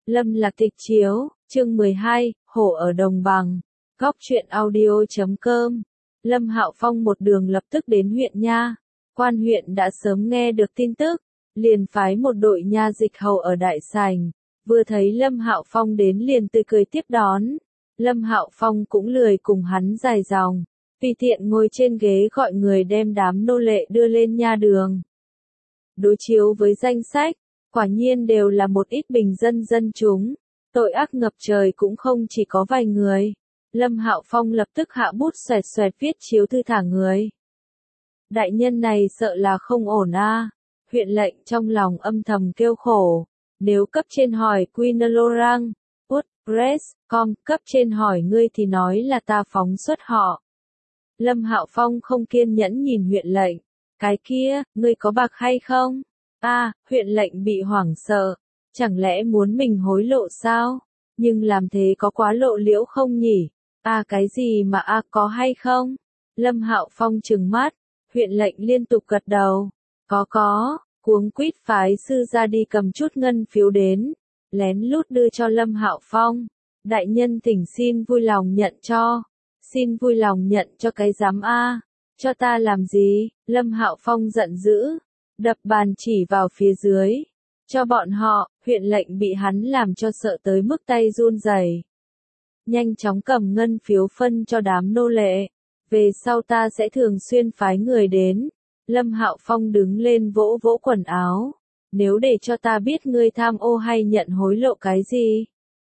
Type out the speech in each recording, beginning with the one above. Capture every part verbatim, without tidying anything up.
Lâm Lạc Tịch chiếu, chương mười hai, Hổ ở Đồng Bằng, góc truyện audio chấm com. Lâm Hạo Phong một đường lập tức đến huyện nha. Quan huyện đã sớm nghe được tin tức, liền phái một đội nha dịch hầu ở đại sảnh, vừa thấy Lâm Hạo Phong đến liền tươi cười tiếp đón. Lâm Hạo Phong cũng lười cùng hắn dài dòng, tùy tiện ngồi trên ghế gọi người đem đám nô lệ đưa lên nha đường. Đối chiếu với danh sách, quả nhiên đều là một ít bình dân dân chúng, tội ác ngập trời cũng không chỉ có vài người. Lâm Hạo Phong lập tức hạ bút xoẹt xoẹt viết chiếu thư thả người. Đại nhân này sợ là không ổn a. À. Huyện lệnh trong lòng âm thầm kêu khổ, nếu cấp trên hỏi Quinlorang, WordPress, com, cấp trên hỏi ngươi thì nói là ta phóng xuất họ. Lâm Hạo Phong không kiên nhẫn nhìn huyện lệnh, cái kia, ngươi có bạc hay không? A, à, huyện lệnh bị hoảng sợ, chẳng lẽ muốn mình hối lộ sao? Nhưng làm thế có quá lộ liễu không nhỉ? A à, cái gì mà a à, có hay không? Lâm Hạo Phong trừng mắt, huyện lệnh liên tục gật đầu. Có có, cuống quýt phái sư ra đi cầm chút ngân phiếu đến, lén lút đưa cho Lâm Hạo Phong. Đại nhân thỉnh xin vui lòng nhận cho. Xin vui lòng nhận cho cái giám a. À. Cho ta làm gì? Lâm Hạo Phong giận dữ, đập bàn chỉ vào phía dưới. Cho bọn họ, huyện lệnh bị hắn làm cho sợ tới mức tay run rẩy. Nhanh chóng cầm ngân phiếu phân cho đám nô lệ. Về sau ta sẽ thường xuyên phái người đến. Lâm Hạo Phong đứng lên vỗ vỗ quần áo. Nếu để cho ta biết ngươi tham ô hay nhận hối lộ cái gì,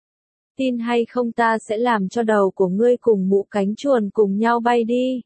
tin hay không ta sẽ làm cho đầu của ngươi cùng mũ cánh chuồn cùng nhau bay đi.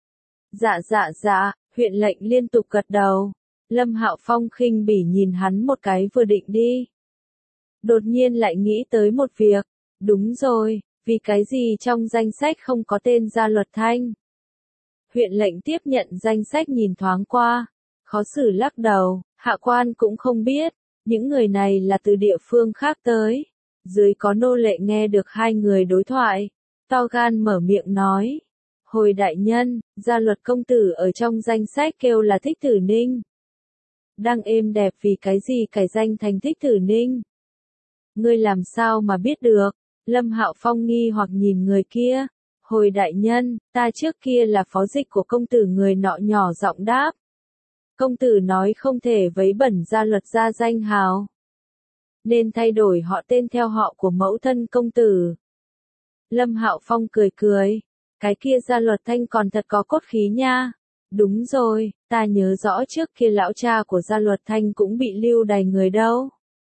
Dạ dạ dạ, huyện lệnh liên tục gật đầu. Lâm Hạo Phong khinh bỉ nhìn hắn một cái vừa định đi. Đột nhiên lại nghĩ tới một việc. Đúng rồi, vì cái gì trong danh sách không có tên Gia Luật Thanh? Huyện lệnh tiếp nhận danh sách nhìn thoáng qua, khó xử lắc đầu, hạ quan cũng không biết, những người này là từ địa phương khác tới. Dưới có nô lệ nghe được hai người đối thoại, to gan mở miệng nói. Hồi đại nhân, Gia Luật công tử ở trong danh sách kêu là Thích Tử Ninh. Đang êm đẹp vì cái gì cải danh thành Thích Tử Ninh? Ngươi làm sao mà biết được? Lâm Hạo Phong nghi hoặc nhìn người kia. Hồi đại nhân, ta trước kia là phó dịch của công tử, người nọ nhỏ giọng đáp. Công tử nói không thể vấy bẩn Gia Luật gia danh hào, nên thay đổi họ tên theo họ của mẫu thân công tử. Lâm Hạo Phong cười cười, cái kia Gia Luật Thanh còn thật có cốt khí nha. Đúng rồi, ta nhớ rõ trước kia lão cha của Gia Luật Thanh cũng bị lưu đày người đâu.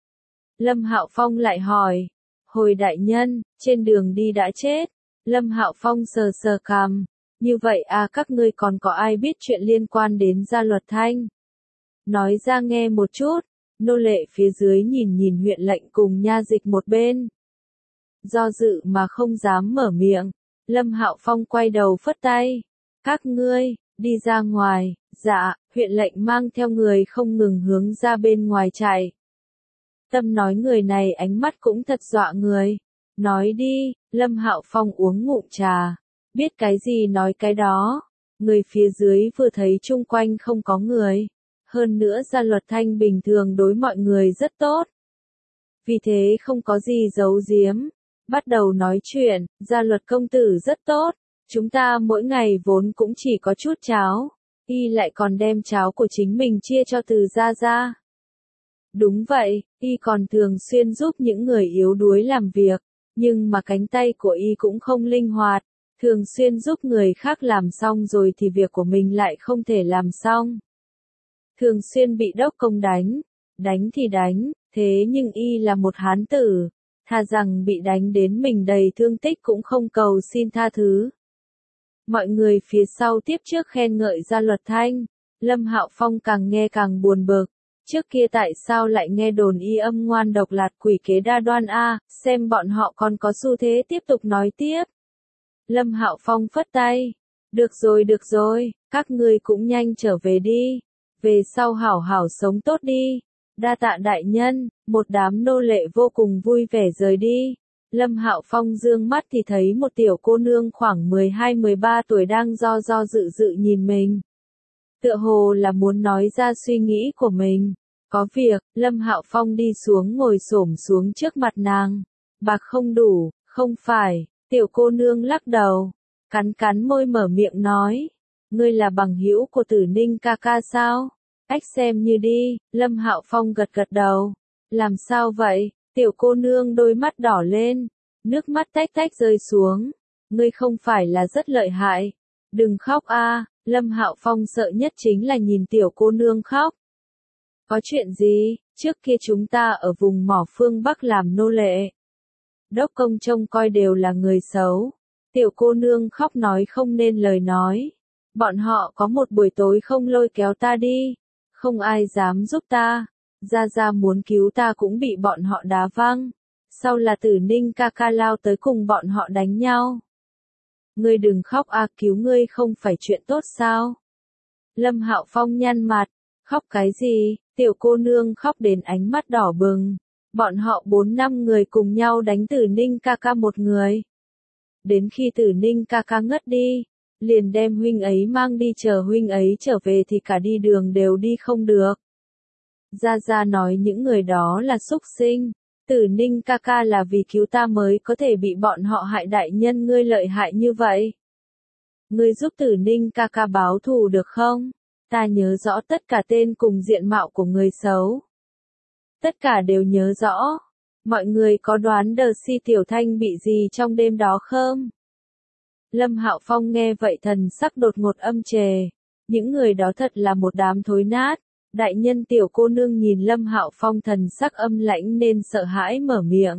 Lâm Hạo Phong lại hỏi, hồi đại nhân, trên đường đi đã chết. Lâm Hạo Phong sờ sờ cằm, như vậy à, các ngươi còn có ai biết chuyện liên quan đến Gia Luật Thanh? Nói ra nghe một chút. Nô lệ phía dưới nhìn nhìn huyện lệnh cùng nha dịch một bên, do dự mà không dám mở miệng. Lâm Hạo Phong quay đầu phất tay, các ngươi, đi ra ngoài. Dạ, huyện lệnh mang theo người không ngừng hướng ra bên ngoài chạy. Tâm nói người này ánh mắt cũng thật dọa người. Nói đi. Lâm Hạo Phong uống ngụm trà, biết cái gì nói cái đó. Người phía dưới vừa thấy chung quanh không có người. Hơn nữa Gia Luật Thanh bình thường đối mọi người rất tốt. Vì thế không có gì giấu giếm. Bắt đầu nói chuyện, Gia Luật công tử rất tốt. Chúng ta mỗi ngày vốn cũng chỉ có chút cháo. Y lại còn đem cháo của chính mình chia cho từ gia gia. Đúng vậy, Y còn thường xuyên giúp những người yếu đuối làm việc. Nhưng mà cánh tay của Y cũng không linh hoạt. Thường xuyên giúp người khác làm xong rồi thì việc của mình lại không thể làm xong. Thường xuyên bị đốc công đánh, đánh thì đánh, thế nhưng Y là một hán tử, thà rằng bị đánh đến mình đầy thương tích cũng không cầu xin tha thứ. Mọi người phía sau tiếp trước khen ngợi Gia Luật Thanh, Lâm Hạo Phong càng nghe càng buồn bực, trước kia tại sao lại nghe đồn Y âm ngoan độc lạt quỷ kế đa đoan a, à, xem bọn họ còn có xu thế tiếp tục nói tiếp. Lâm Hạo Phong phất tay, được rồi được rồi, các ngươi cũng nhanh trở về đi. Về sau hảo hảo sống tốt đi. Đa tạ đại nhân. Một đám nô lệ vô cùng vui vẻ rời đi. Lâm Hạo Phong dương mắt thì thấy một tiểu cô nương khoảng mười hai mười ba tuổi đang do do dự dự nhìn mình. Tựa hồ là muốn nói ra suy nghĩ của mình. Có việc, Lâm Hạo Phong đi xuống ngồi xổm xuống trước mặt nàng. Bạc không đủ, không phải, tiểu cô nương lắc đầu, cắn cắn môi mở miệng nói. Ngươi là bằng hữu của Tử Ninh ca ca sao? Ách xem như đi, Lâm Hạo Phong gật gật đầu. Làm sao vậy? Tiểu cô nương đôi mắt đỏ lên, nước mắt tách tách rơi xuống. Ngươi không phải là rất lợi hại. Đừng khóc a. Lâm Hạo Phong sợ nhất chính là nhìn tiểu cô nương khóc. Có chuyện gì? Trước kia chúng ta ở vùng mỏ phương Bắc làm nô lệ. Đốc công trông coi đều là người xấu. Tiểu cô nương khóc nói không nên lời nói. Bọn họ có một buổi tối không lôi kéo ta đi. Không ai dám giúp ta. Gia Gia muốn cứu ta cũng bị bọn họ đá văng. Sau là Tử Ninh ca ca lao tới cùng bọn họ đánh nhau. Ngươi đừng khóc à, cứu ngươi không phải chuyện tốt sao? Lâm Hạo Phong nhăn mặt. Khóc cái gì? Tiểu cô nương khóc đến ánh mắt đỏ bừng. Bọn họ bốn năm người cùng nhau đánh Tử Ninh ca ca một người. Đến khi Tử Ninh ca ca ngất đi, liền đem huynh ấy mang đi, chờ huynh ấy trở về thì cả đi đường đều đi không được. Gia Gia nói những người đó là súc sinh. Tử Ninh ca ca là vì cứu ta mới có thể bị bọn họ hại, đại nhân ngươi lợi hại như vậy. Ngươi giúp Tử Ninh ca ca báo thù được không? Ta nhớ rõ tất cả tên cùng diện mạo của người xấu. Tất cả đều nhớ rõ. Mọi người có đoán Đờ Si Tiểu Thanh bị gì trong đêm đó không? Lâm Hạo Phong nghe vậy thần sắc đột ngột âm trề. Những người đó thật là một đám thối nát. Đại nhân tiểu cô nương nhìn Lâm Hạo Phong thần sắc âm lãnh nên sợ hãi mở miệng.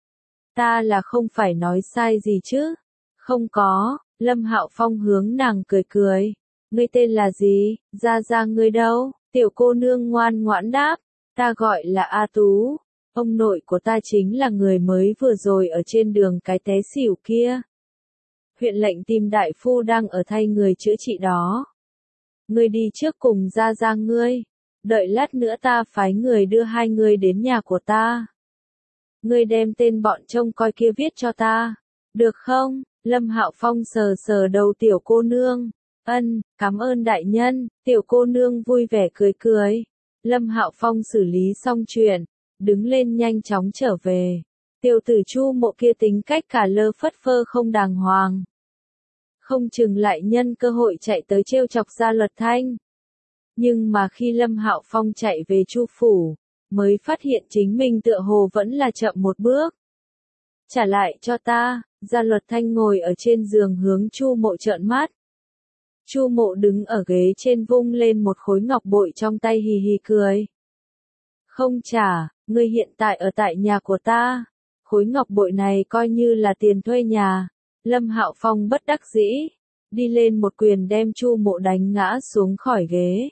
Ta là không phải nói sai gì chứ? Không có. Lâm Hạo Phong hướng nàng cười cười. Ngươi tên là gì? Gia Gia ngươi đâu? Tiểu cô nương ngoan ngoãn đáp. Ta gọi là A Tú. Ông nội của ta chính là người mới vừa rồi ở trên đường cái té xỉu kia. Huyện lệnh tìm đại phu đang ở thay người chữa trị đó. Ngươi đi trước cùng Gia Gia ngươi. Đợi lát nữa ta phái người đưa hai người đến nhà của ta. Ngươi đem tên bọn trông coi kia viết cho ta. Được không? Lâm Hạo Phong sờ sờ đầu tiểu cô nương. Ân, cảm ơn đại nhân. Tiểu cô nương vui vẻ cười cười. Lâm Hạo Phong xử lý xong chuyện, đứng lên nhanh chóng trở về. Tiểu tử Chu Mộ kia tính cách cả lơ phất phơ không đàng hoàng. Không chừng lại nhân cơ hội chạy tới trêu chọc Gia Luật Thanh. Nhưng mà khi Lâm Hạo Phong chạy về Chu phủ, mới phát hiện chính mình tựa hồ vẫn là chậm một bước. Trả lại cho ta. Gia Luật Thanh ngồi ở trên giường hướng Chu Mộ trợn mắt. Chu Mộ đứng ở ghế trên vung lên một khối ngọc bội trong tay hì hì cười. Không trả, ngươi hiện tại ở tại nhà của ta. Khối ngọc bội này coi như là tiền thuê nhà. Lâm Hạo Phong bất đắc dĩ, đi lên một quyền đem Chu Mộ đánh ngã xuống khỏi ghế.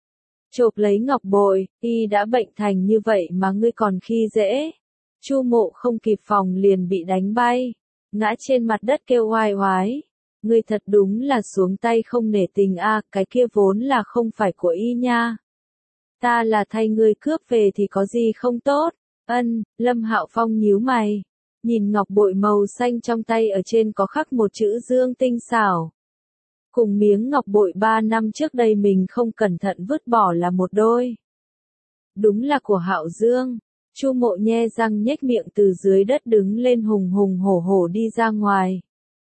Chộp lấy ngọc bội, y đã bệnh thành như vậy mà ngươi còn khi dễ. Chu Mộ không kịp phòng liền bị đánh bay, ngã trên mặt đất kêu oai oái. Ngươi thật đúng là xuống tay không nể tình a, à, cái kia vốn là không phải của y nha. Ta là thay ngươi cướp về thì có gì không tốt. Ân, Lâm Hạo Phong nhíu mày, nhìn ngọc bội màu xanh trong tay ở trên có khắc một chữ Dương tinh xảo. Cùng miếng ngọc bội ba năm trước đây mình không cẩn thận vứt bỏ là một đôi. Đúng là của Hạo Dương. Chu Mộ nhe răng nhếch miệng từ dưới đất đứng lên hùng hùng hổ hổ đi ra ngoài.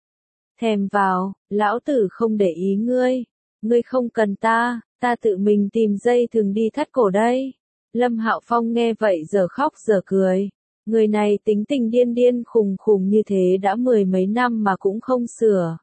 Thèm vào, lão tử không để ý ngươi. Ngươi không cần ta, ta tự mình tìm dây thừng đi thắt cổ đây. Lâm Hạo Phong nghe vậy giờ khóc giờ cười. Người này tính tình điên điên khùng khùng như thế đã mười mấy năm mà cũng không sửa.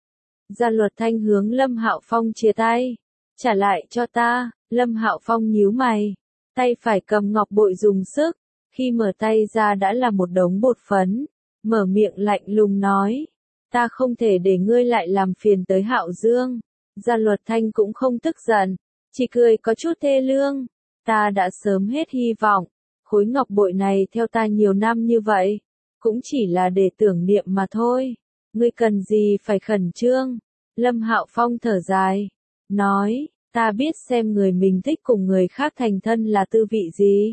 Gia Luật Thanh hướng Lâm Hạo Phong chia tay. Trả lại cho ta. Lâm Hạo Phong nhíu mày. Tay phải cầm ngọc bội dùng sức. Khi mở tay ra đã là một đống bột phấn. Mở miệng lạnh lùng nói. Ta không thể để ngươi lại làm phiền tới Hạo Dương. Gia Luật Thanh cũng không tức giận. Chỉ cười có chút thê lương. Ta đã sớm hết hy vọng. Khối ngọc bội này theo ta nhiều năm như vậy. Cũng chỉ là để tưởng niệm mà thôi. Ngươi cần gì phải khẩn trương. Lâm Hạo Phong thở dài. Nói, ta biết xem người mình thích cùng người khác thành thân là tư vị gì.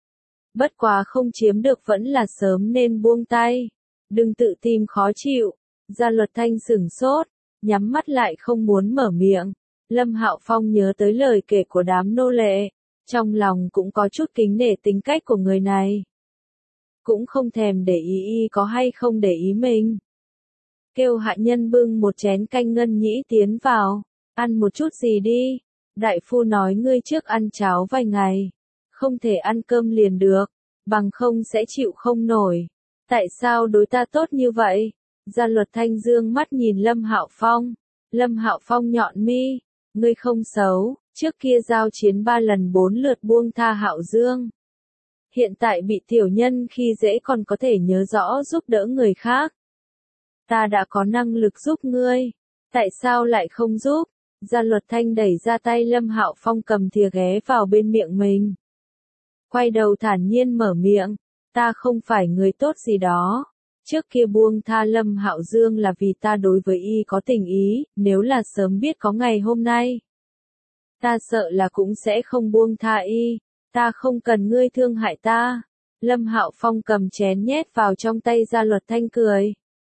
Bất quá không chiếm được vẫn là sớm nên buông tay. Đừng tự tìm khó chịu. Gia Luật Thanh sửng sốt, nhắm mắt lại không muốn mở miệng. Lâm Hạo Phong nhớ tới lời kể của đám nô lệ. Trong lòng cũng có chút kính nể tính cách của người này. Cũng không thèm để ý y có hay không để ý mình. Kêu hạ nhân bưng một chén canh ngân nhĩ tiến vào. Ăn một chút gì đi. Đại phu nói ngươi trước ăn cháo vài ngày. Không thể ăn cơm liền được. Bằng không sẽ chịu không nổi. Tại sao đối ta tốt như vậy? Gia Luật Thanh dương mắt nhìn Lâm Hạo Phong. Lâm Hạo Phong nhọn mi. Ngươi không xấu. Trước kia giao chiến ba lần bốn lượt buông tha Hạo Dương. Hiện tại bị tiểu nhân khi dễ còn có thể nhớ rõ giúp đỡ người khác. Ta đã có năng lực giúp ngươi. Tại sao lại không giúp? Gia Luật Thanh đẩy ra tay Lâm Hạo Phong cầm thìa ghé vào bên miệng mình. Quay đầu thản nhiên mở miệng. Ta không phải người tốt gì đó. Trước kia buông tha Lâm Hạo Dương là vì ta đối với y có tình ý, nếu là sớm biết có ngày hôm nay. Ta sợ là cũng sẽ không buông tha y. Ta không cần ngươi thương hại ta. Lâm Hạo Phong cầm chén nhét vào trong tay Gia Luật Thanh cười.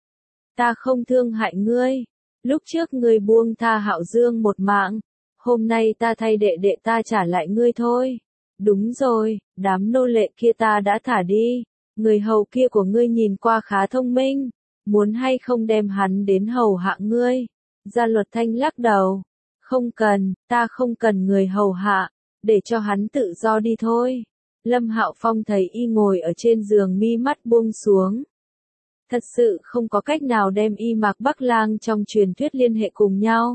Ta không thương hại ngươi. Lúc trước ngươi buông tha Hạo Dương một mạng. Hôm nay ta thay đệ đệ ta trả lại ngươi thôi. Đúng rồi, đám nô lệ kia ta đã thả đi. Người hầu kia của ngươi nhìn qua khá thông minh. Muốn hay không đem hắn đến hầu hạ ngươi? Gia Luật Thanh lắc đầu. Không cần, ta không cần người hầu hạ, để cho hắn tự do đi thôi. Lâm Hạo Phong thấy y ngồi ở trên giường mi mắt buông xuống. Thật sự không có cách nào đem y Mạc Bắc Lang trong truyền thuyết liên hệ cùng nhau.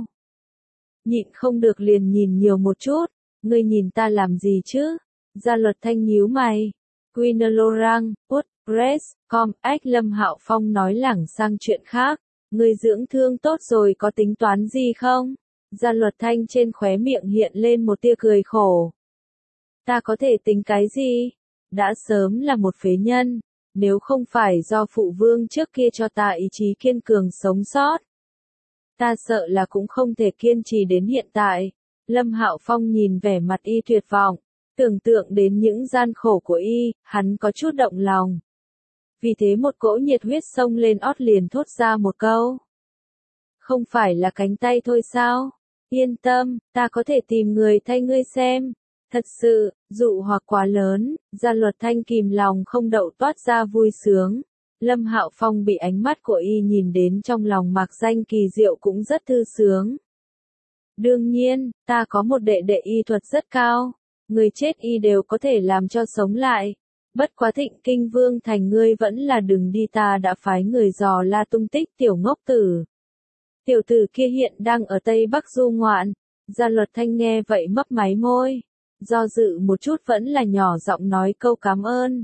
Nhịn không được liền nhìn nhiều một chút, ngươi nhìn ta làm gì chứ? Gia Luật Thanh nhíu mày. Quinolorang, Put, Press, Com, ách Lâm Hạo Phong nói lảng sang chuyện khác. Ngươi dưỡng thương tốt rồi có tính toán gì không? Gia Luật Thanh trên khóe miệng hiện lên một tia cười khổ. Ta có thể tính cái gì? Đã sớm là một phế nhân, nếu không phải do phụ vương trước kia cho ta ý chí kiên cường sống sót. Ta sợ là cũng không thể kiên trì đến hiện tại. Lâm Hạo Phong nhìn vẻ mặt y tuyệt vọng, tưởng tượng đến những gian khổ của y, hắn có chút động lòng. Vì thế một cỗ nhiệt huyết xông lên ót liền thốt ra một câu. Không phải là cánh tay thôi sao? Yên tâm, ta có thể tìm người thay ngươi xem. Thật sự, dụ hoặc quá lớn, Gia Luật Thanh kìm lòng không đậu toát ra vui sướng. Lâm Hạo Phong bị ánh mắt của y nhìn đến trong lòng mạc danh kỳ diệu cũng rất thư sướng. Đương nhiên, ta có một đệ đệ y thuật rất cao. Người chết y đều có thể làm cho sống lại. Bất quá Thịnh Kinh Vương thành ngươi vẫn là đừng đi, ta đã phái người dò la tung tích tiểu ngốc tử. Tiểu tử kia hiện đang ở Tây Bắc du ngoạn. Gia Luật Thanh nghe vậy mấp máy môi. Do dự một chút vẫn là nhỏ giọng nói câu cảm ơn.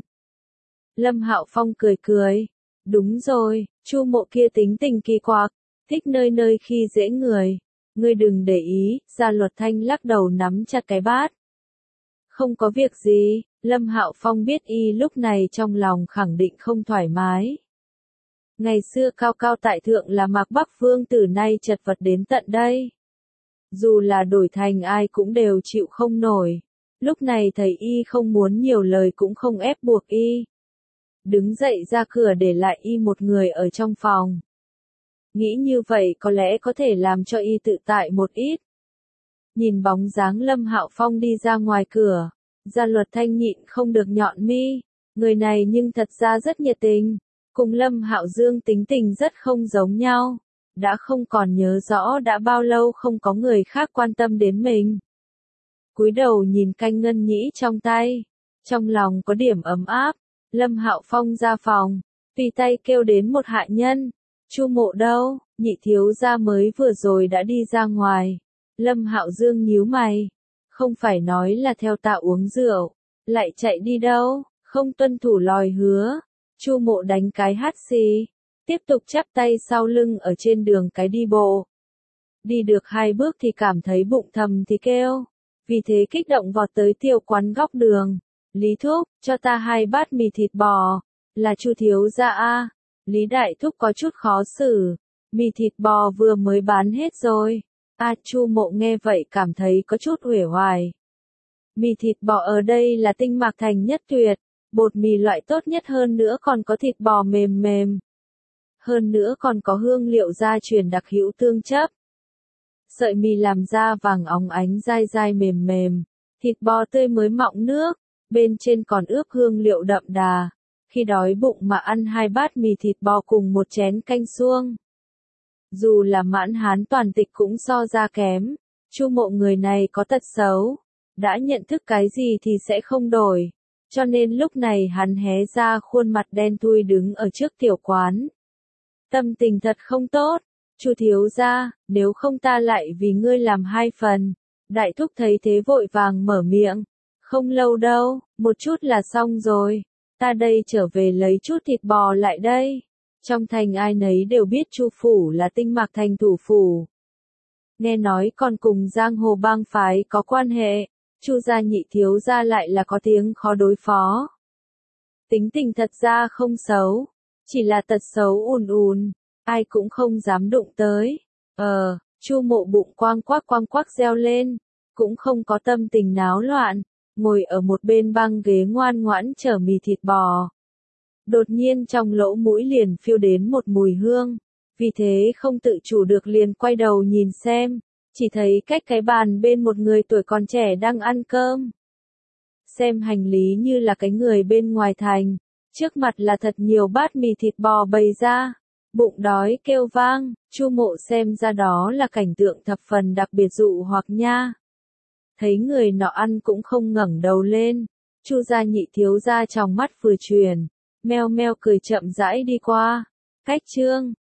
Lâm Hạo Phong cười cười. Đúng rồi, Chu Mộ kia tính tình kỳ quặc, thích nơi nơi khi dễ người. Ngươi đừng để ý. Gia Luật Thanh lắc đầu nắm chặt cái bát. Không có việc gì. Lâm Hạo Phong biết y lúc này trong lòng khẳng định không thoải mái. Ngày xưa cao cao tại thượng là Mạc Bắc Vương từ nay chật vật đến tận đây. Dù là đổi thành ai cũng đều chịu không nổi. Lúc này thấy y không muốn nhiều lời cũng không ép buộc y. Đứng dậy ra cửa để lại y một người ở trong phòng. Nghĩ như vậy có lẽ có thể làm cho y tự tại một ít. Nhìn bóng dáng Lâm Hạo Phong đi ra ngoài cửa. Gia Luật Thanh nhịn không được nhọn mi. Người này nhưng thật ra rất nhiệt tình. Cùng Lâm Hạo Dương tính tình rất không giống nhau. Đã không còn nhớ rõ đã bao lâu không có người khác quan tâm đến mình. Cúi đầu nhìn canh ngân nhĩ trong tay. Trong lòng có điểm ấm áp. Lâm Hạo Phong ra phòng. Tùy tay kêu đến một hạ nhân. Chu Mộ đâu? Nhị thiếu gia mới vừa rồi đã đi ra ngoài. Lâm Hạo Dương nhíu mày. Không phải nói là theo ta uống rượu. Lại chạy đi đâu? Không tuân thủ lời hứa. Chu Mộ đánh cái hắt xì. Tiếp tục chắp tay sau lưng ở trên đường cái đi bộ. Đi được hai bước thì cảm thấy bụng thầm thì kêu. Vì thế kích động vọt tới tiểu quán góc đường. Lý Thúc, cho ta hai bát mì thịt bò. Là Chu thiếu gia a. Lý Đại Thúc có chút khó xử. Mì thịt bò vừa mới bán hết rồi. A Chu Mộ nghe vậy cảm thấy có chút uể oải. Mì thịt bò ở đây là tinh Mạc Thành nhất tuyệt. Bột mì loại tốt nhất hơn nữa còn có thịt bò mềm mềm. Hơn nữa còn có hương liệu gia truyền đặc hữu tương chấp. Sợi mì làm ra vàng óng ánh dai dai mềm mềm. thịt bò tươi mới mọng nước, bên trên còn ướp hương liệu đậm đà. Khi đói bụng mà ăn hai bát mì thịt bò cùng một chén canh suông. Dù là mãn hán toàn tịch cũng so ra kém, Chu Mộ người này có tật xấu, đã nhận thức cái gì thì sẽ không đổi, cho nên lúc này hắn hé ra khuôn mặt đen thui đứng ở trước tiểu quán. Tâm tình thật không tốt, Chu thiếu gia, nếu không ta lại vì ngươi làm hai phần. Đại thúc thấy thế vội vàng mở miệng, không lâu đâu, một chút là xong rồi, ta đây trở về lấy chút thịt bò lại đây. Trong thành ai nấy đều biết Chu phủ là Tinh Mạc thành thủ phủ. Nghe nói còn cùng giang hồ bang phái có quan hệ, Chu gia nhị thiếu gia lại là có tiếng khó đối phó. Tính tình thật ra không xấu, chỉ là tật xấu ùn ùn, ai cũng không dám đụng tới. Ờ, Chu Mộ bụng quang quắc quang quắc reo lên, cũng không có tâm tình náo loạn, ngồi ở một bên băng ghế ngoan ngoãn chờ mì thịt bò. Đột nhiên trong lỗ mũi liền phiêu đến một mùi hương, vì thế không tự chủ được liền quay đầu nhìn xem, chỉ thấy cách cái bàn bên một người tuổi còn trẻ đang ăn cơm. Xem hành lý như là cái người bên ngoài thành, trước mặt là thật nhiều bát mì thịt bò bày ra, bụng đói kêu vang, Chu Mộ xem ra đó là cảnh tượng thập phần đặc biệt dụ hoặc nha. Thấy người nọ ăn cũng không ngẩng đầu lên, Chu gia nhị thiếu gia trong mắt vừa chuyển, meo meo cười chậm rãi đi qua. Cách chương